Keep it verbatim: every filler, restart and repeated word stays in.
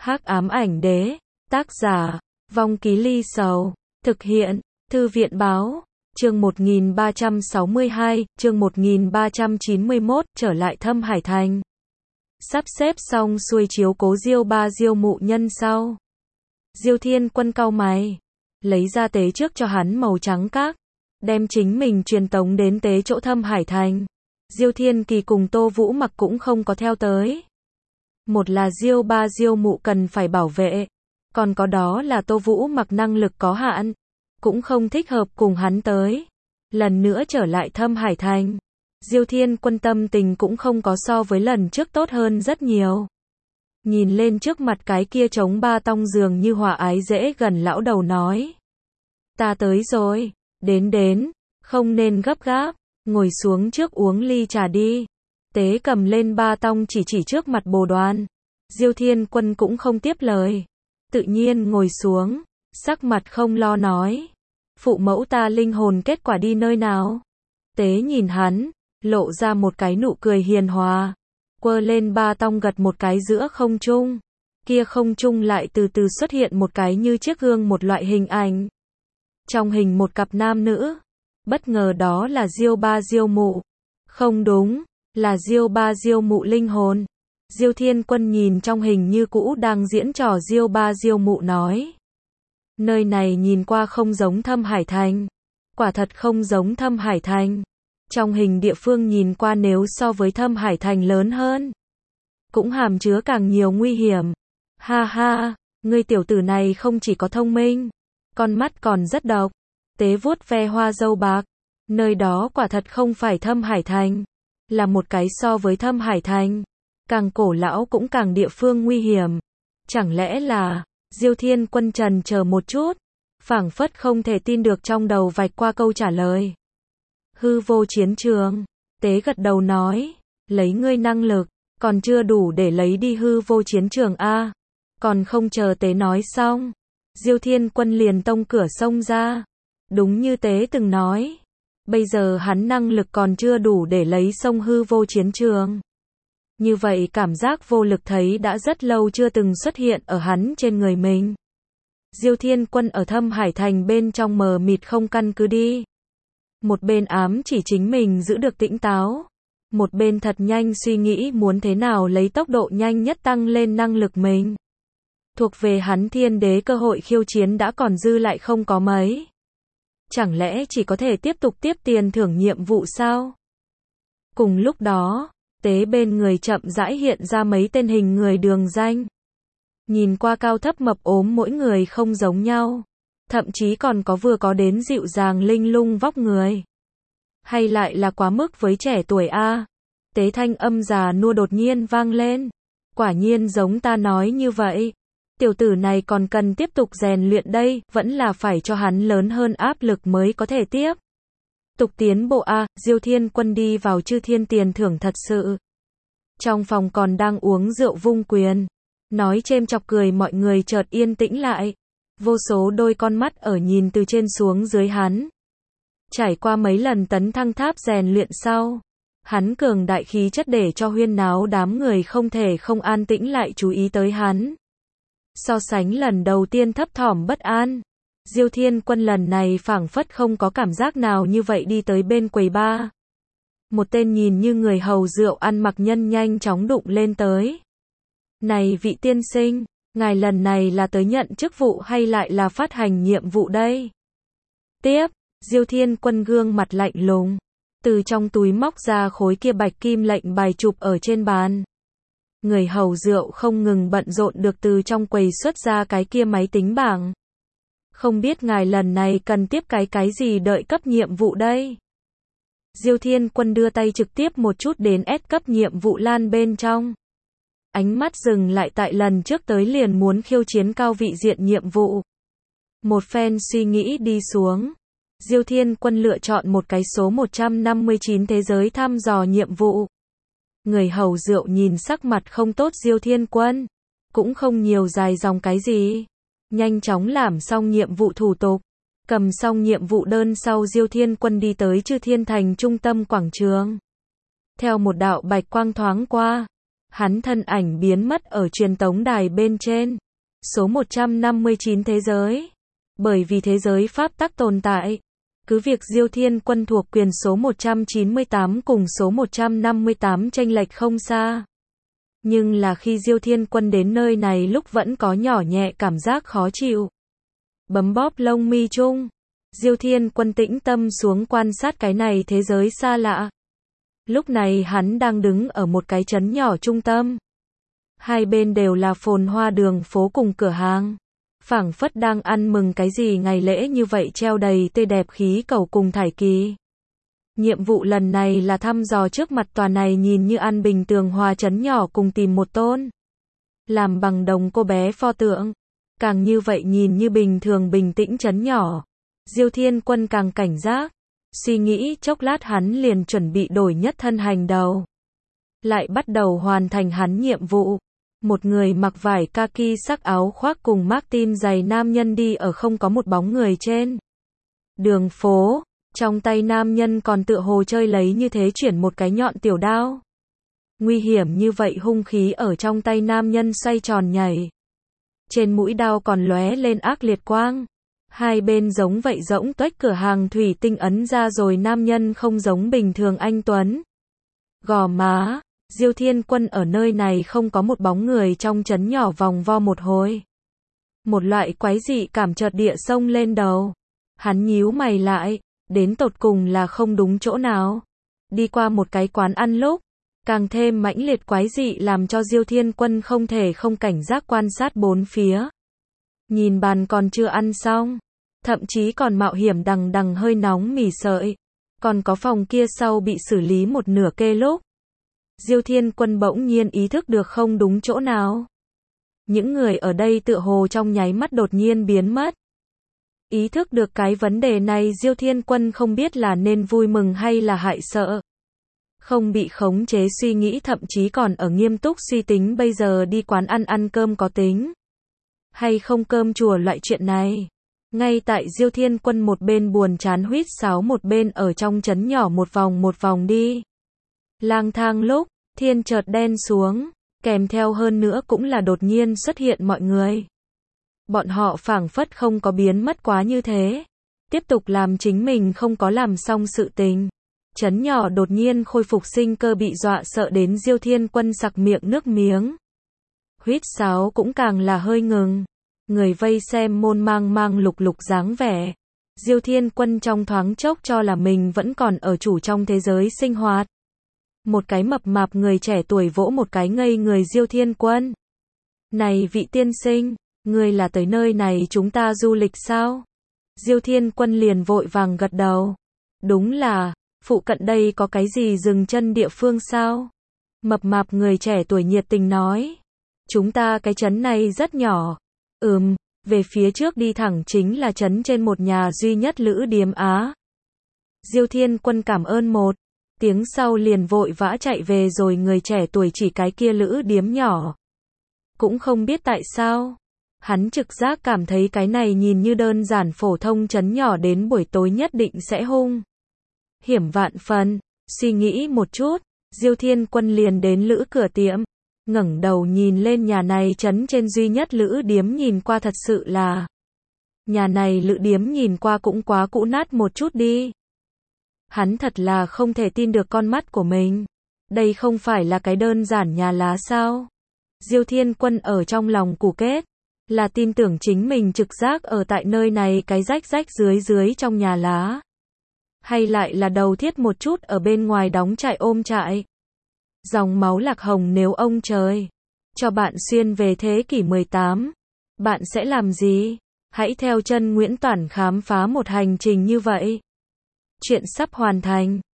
Hắc ám ảnh đế, tác giả, Vong Ký Ly Sầu, thực hiện, Thư viện báo, chương một nghìn ba trăm sáu mươi hai, chương một nghìn ba trăm chín mươi mốt, trở lại Thâm Hải Thành. Sắp xếp xong xuôi chiếu cố Diêu Ba Diêu Mụ Nhân sau. Diêu Thiên Quân cau mày, lấy ra tế trước cho hắn màu trắng các, đem chính mình truyền tống đến tế chỗ Thâm Hải Thành. Diêu Thiên Kỳ cùng Tô Vũ Mặc cũng không có theo tới. Một là Diêu Ba Diêu Mụ cần phải bảo vệ, còn có đó là Tô Vũ Mặc năng lực có hạn, cũng không thích hợp cùng hắn tới. Lần nữa trở lại Thâm Hải Thành, Diêu Thiên Quân tâm tình cũng không có so với lần trước tốt hơn rất nhiều. Nhìn lên trước mặt cái kia trống ba tong dường như hòa ái dễ gần lão đầu nói. Ta tới rồi, đến đến, không nên gấp gáp, ngồi xuống trước uống ly trà đi. Tế cầm lên ba tong chỉ chỉ trước mặt Bồ Đoàn. Diêu Thiên Quân cũng không tiếp lời, tự nhiên ngồi xuống, sắc mặt không lo nói. Phụ mẫu ta linh hồn kết quả đi nơi nào? Tế nhìn hắn, lộ ra một cái nụ cười hiền hòa, quơ lên ba tong gật một cái giữa không trung. Kia không trung lại từ từ xuất hiện một cái như chiếc gương một loại hình ảnh. Trong hình một cặp nam nữ, bất ngờ đó là Diêu Ba Diêu Mụ. Không đúng, là Diêu Ba Diêu Mụ linh hồn. Diêu Thiên Quân nhìn trong hình như cũ đang diễn trò Diêu Ba Diêu Mụ nói. Nơi này nhìn qua không giống Thâm Hải Thành. Quả thật không giống Thâm Hải Thành. Trong hình địa phương nhìn qua nếu so với Thâm Hải Thành lớn hơn, cũng hàm chứa càng nhiều nguy hiểm. Ha ha, ngươi tiểu tử này không chỉ có thông minh, con mắt còn rất độc. Tế vuốt ve hoa dâu bạc. Nơi đó quả thật không phải Thâm Hải Thành, là một cái so với Thâm Hải Thành càng cổ lão cũng càng địa phương nguy hiểm. Chẳng lẽ là... Diêu Thiên Quân trần chờ một chút, phảng phất không thể tin được trong đầu vạch qua câu trả lời. Hư vô chiến trường. Tế gật đầu nói, lấy ngươi năng lực, còn chưa đủ để lấy đi hư vô chiến trường a. Còn không chờ Tế nói xong, Diêu Thiên Quân liền tông cửa xông ra. Đúng như Tế từng nói, bây giờ hắn năng lực còn chưa đủ để lấy xông hư vô chiến trường. Như vậy cảm giác vô lực thấy đã rất lâu chưa từng xuất hiện ở hắn trên người mình. Diêu Thiên Quân ở Thâm Hải Thành bên trong mờ mịt không căn cứ đi. Một bên ám chỉ chính mình giữ được tĩnh táo, một bên thật nhanh suy nghĩ muốn thế nào lấy tốc độ nhanh nhất tăng lên năng lực mình. Thuộc về hắn thiên đế cơ hội khiêu chiến đã còn dư lại không có mấy. Chẳng lẽ chỉ có thể tiếp tục tiếp tiền thưởng nhiệm vụ sao? Cùng lúc đó, Tế bên người chậm rãi hiện ra mấy tên hình người đường danh. Nhìn qua cao thấp mập ốm mỗi người không giống nhau. Thậm chí còn có vừa có đến dịu dàng linh lung vóc người. Hay lại là quá mức với trẻ tuổi a? Tế thanh âm già nua đột nhiên vang lên. Quả nhiên giống ta nói như vậy. Tiểu tử này còn cần tiếp tục rèn luyện đây, vẫn là phải cho hắn lớn hơn áp lực mới có thể tiếp tục tiến bộ a. Diêu Thiên Quân đi vào chư thiên tiền thưởng thật sự. Trong phòng còn đang uống rượu vung quyền, nói chêm chọc cười mọi người chợt yên tĩnh lại. Vô số đôi con mắt ở nhìn từ trên xuống dưới hắn. Trải qua mấy lần tấn thăng tháp rèn luyện sau, hắn cường đại khí chất để cho huyên náo đám người không thể không an tĩnh lại chú ý tới hắn. So sánh lần đầu tiên thấp thỏm bất an, Diêu Thiên Quân lần này phảng phất không có cảm giác nào như vậy đi tới bên quầy bar. Một tên nhìn như người hầu rượu ăn mặc nhân nhanh chóng đụng lên tới. Này vị tiên sinh, ngài lần này là tới nhận chức vụ hay lại là phát hành nhiệm vụ đây? Tiếp, Diêu Thiên Quân gương mặt lạnh lùng, từ trong túi móc ra khối kia bạch kim lệnh bài chụp ở trên bàn. Người hầu rượu không ngừng bận rộn được từ trong quầy xuất ra cái kia máy tính bảng. Không biết ngài lần này cần tiếp cái cái gì đợi cấp nhiệm vụ đây? Diêu Thiên Quân đưa tay trực tiếp một chút đến S cấp nhiệm vụ lan bên trong. Ánh mắt dừng lại tại lần trước tới liền muốn khiêu chiến cao vị diện nhiệm vụ. Một phen suy nghĩ đi xuống, Diêu Thiên Quân lựa chọn một cái số một trăm năm mươi chín thế giới thăm dò nhiệm vụ. Người hầu rượu nhìn sắc mặt không tốt Diêu Thiên Quân, cũng không nhiều dài dòng cái gì. Nhanh chóng làm xong nhiệm vụ thủ tục, cầm xong nhiệm vụ đơn sau Diêu Thiên Quân đi tới Chư Thiên Thành trung tâm quảng trường. Theo một đạo bạch quang thoáng qua, Hắn thân ảnh biến mất ở truyền tống đài bên trên. Số một trăm năm mươi chín thế giới. Bởi vì thế giới pháp tắc tồn tại. Cứ việc Diêu Thiên Quân thuộc quyền số một trăm chín mươi tám cùng số một trăm năm mươi tám chênh lệch không xa. Nhưng là khi Diêu Thiên Quân đến nơi này lúc vẫn có nhỏ nhẹ cảm giác khó chịu. Bấm bóp lông mi chung. Diêu Thiên Quân tĩnh tâm xuống quan sát cái này thế giới xa lạ. Lúc này hắn đang đứng ở một cái trấn nhỏ trung tâm. Hai bên đều là phồn hoa đường phố cùng cửa hàng. Phảng phất đang ăn mừng cái gì ngày lễ như vậy treo đầy tươi đẹp khí cầu cùng thải kỳ. Nhiệm vụ lần này là thăm dò trước mặt tòa này nhìn như an bình tường hòa trấn nhỏ cùng tìm một tôn. Làm bằng đồng cô bé pho tượng. Càng như vậy nhìn như bình thường bình tĩnh trấn nhỏ. Diêu Thiên Quân càng cảnh giác. Suy nghĩ chốc lát hắn liền chuẩn bị đổi nhất thân hành đầu. Lại bắt đầu hoàn thành hắn nhiệm vụ. Một người mặc vải kaki sắc áo khoác cùng Martin giày nam nhân đi ở không có một bóng người trên đường phố. Trong tay nam nhân còn tựa hồ chơi lấy như thế chuyển một cái nhọn tiểu đao. Nguy hiểm như vậy hung khí ở trong tay nam nhân xoay tròn nhảy. Trên mũi đao còn lóe lên ác liệt quang. Hai bên giống vậy rỗng tuếch cửa hàng thủy tinh ấn ra rồi nam nhân không giống bình thường anh tuấn. Gò má, Diêu Thiên Quân ở nơi này không có một bóng người trong trấn nhỏ vòng vo một hồi. Một loại quái dị cảm chợt địa sông lên đầu. Hắn nhíu mày lại, đến tột cùng là không đúng chỗ nào. Đi qua một cái quán ăn lúc, càng thêm mãnh liệt quái dị làm cho Diêu Thiên Quân không thể không cảnh giác quan sát bốn phía. Nhìn bàn còn chưa ăn xong, thậm chí còn mạo hiểm đằng đằng hơi nóng mì sợi, còn có phòng kia sau bị xử lý một nửa kê lúc. Diêu Thiên Quân bỗng nhiên ý thức được không đúng chỗ nào. Những người ở đây tựa hồ trong nháy mắt đột nhiên biến mất. Ý thức được cái vấn đề này Diêu Thiên Quân không biết là nên vui mừng hay là hại sợ. Không bị khống chế suy nghĩ thậm chí còn ở nghiêm túc suy tính bây giờ đi quán ăn ăn cơm có tính hay không cơm chùa loại chuyện này. Ngay tại Diêu Thiên Quân một bên buồn chán huýt sáo một bên ở trong trấn nhỏ một vòng một vòng đi. Lang thang lúc, thiên chợt đen xuống, kèm theo hơn nữa cũng là đột nhiên xuất hiện mọi người. Bọn họ phảng phất không có biến mất quá như thế. Tiếp tục làm chính mình không có làm xong sự tình. Trấn nhỏ đột nhiên khôi phục sinh cơ bị dọa sợ đến Diêu Thiên Quân sặc miệng nước miếng. Huýt sáo cũng càng là hơi ngừng. Người vây xem môn mang mang lục lục dáng vẻ. Diêu Thiên Quân trong thoáng chốc cho là mình vẫn còn ở chủ trong thế giới sinh hoạt. Một cái mập mạp người trẻ tuổi vỗ một cái ngây người Diêu Thiên Quân. Này vị tiên sinh, ngươi là tới nơi này chúng ta du lịch sao? Diêu Thiên Quân liền vội vàng gật đầu. Đúng là, phụ cận đây có cái gì dừng chân địa phương sao? Mập mạp người trẻ tuổi nhiệt tình nói. Chúng ta cái trấn này rất nhỏ. Ừm, về phía trước đi thẳng chính là trấn trên một nhà duy nhất lữ điếm Á. Diêu Thiên Quân cảm ơn một tiếng sau liền vội vã chạy về rồi người trẻ tuổi chỉ cái kia lữ điếm nhỏ. Cũng không biết tại sao. Hắn trực giác cảm thấy cái này nhìn như đơn giản phổ thông trấn nhỏ đến buổi tối nhất định sẽ hung hiểm vạn phần. Suy nghĩ một chút, Diêu Thiên Quân liền đến lữ cửa tiệm. Ngẩng đầu nhìn lên nhà này trấn trên duy nhất lữ điếm nhìn qua thật sự là. Nhà này lữ điếm nhìn qua cũng quá cũ nát một chút đi. Hắn thật là không thể tin được con mắt của mình. Đây không phải là cái đơn giản nhà lá sao? Diêu Thiên Quân ở trong lòng củ kết. Là tin tưởng chính mình trực giác ở tại nơi này cái rách rách dưới dưới trong nhà lá. Hay lại là đầu thiết một chút ở bên ngoài đóng trại ôm trại. Dòng máu lạc hồng nếu ông trời cho bạn xuyên về thế kỷ mười tám, bạn sẽ làm gì? Hãy theo chân Nguyễn Toản khám phá một hành trình như vậy. Chuyện sắp hoàn thành.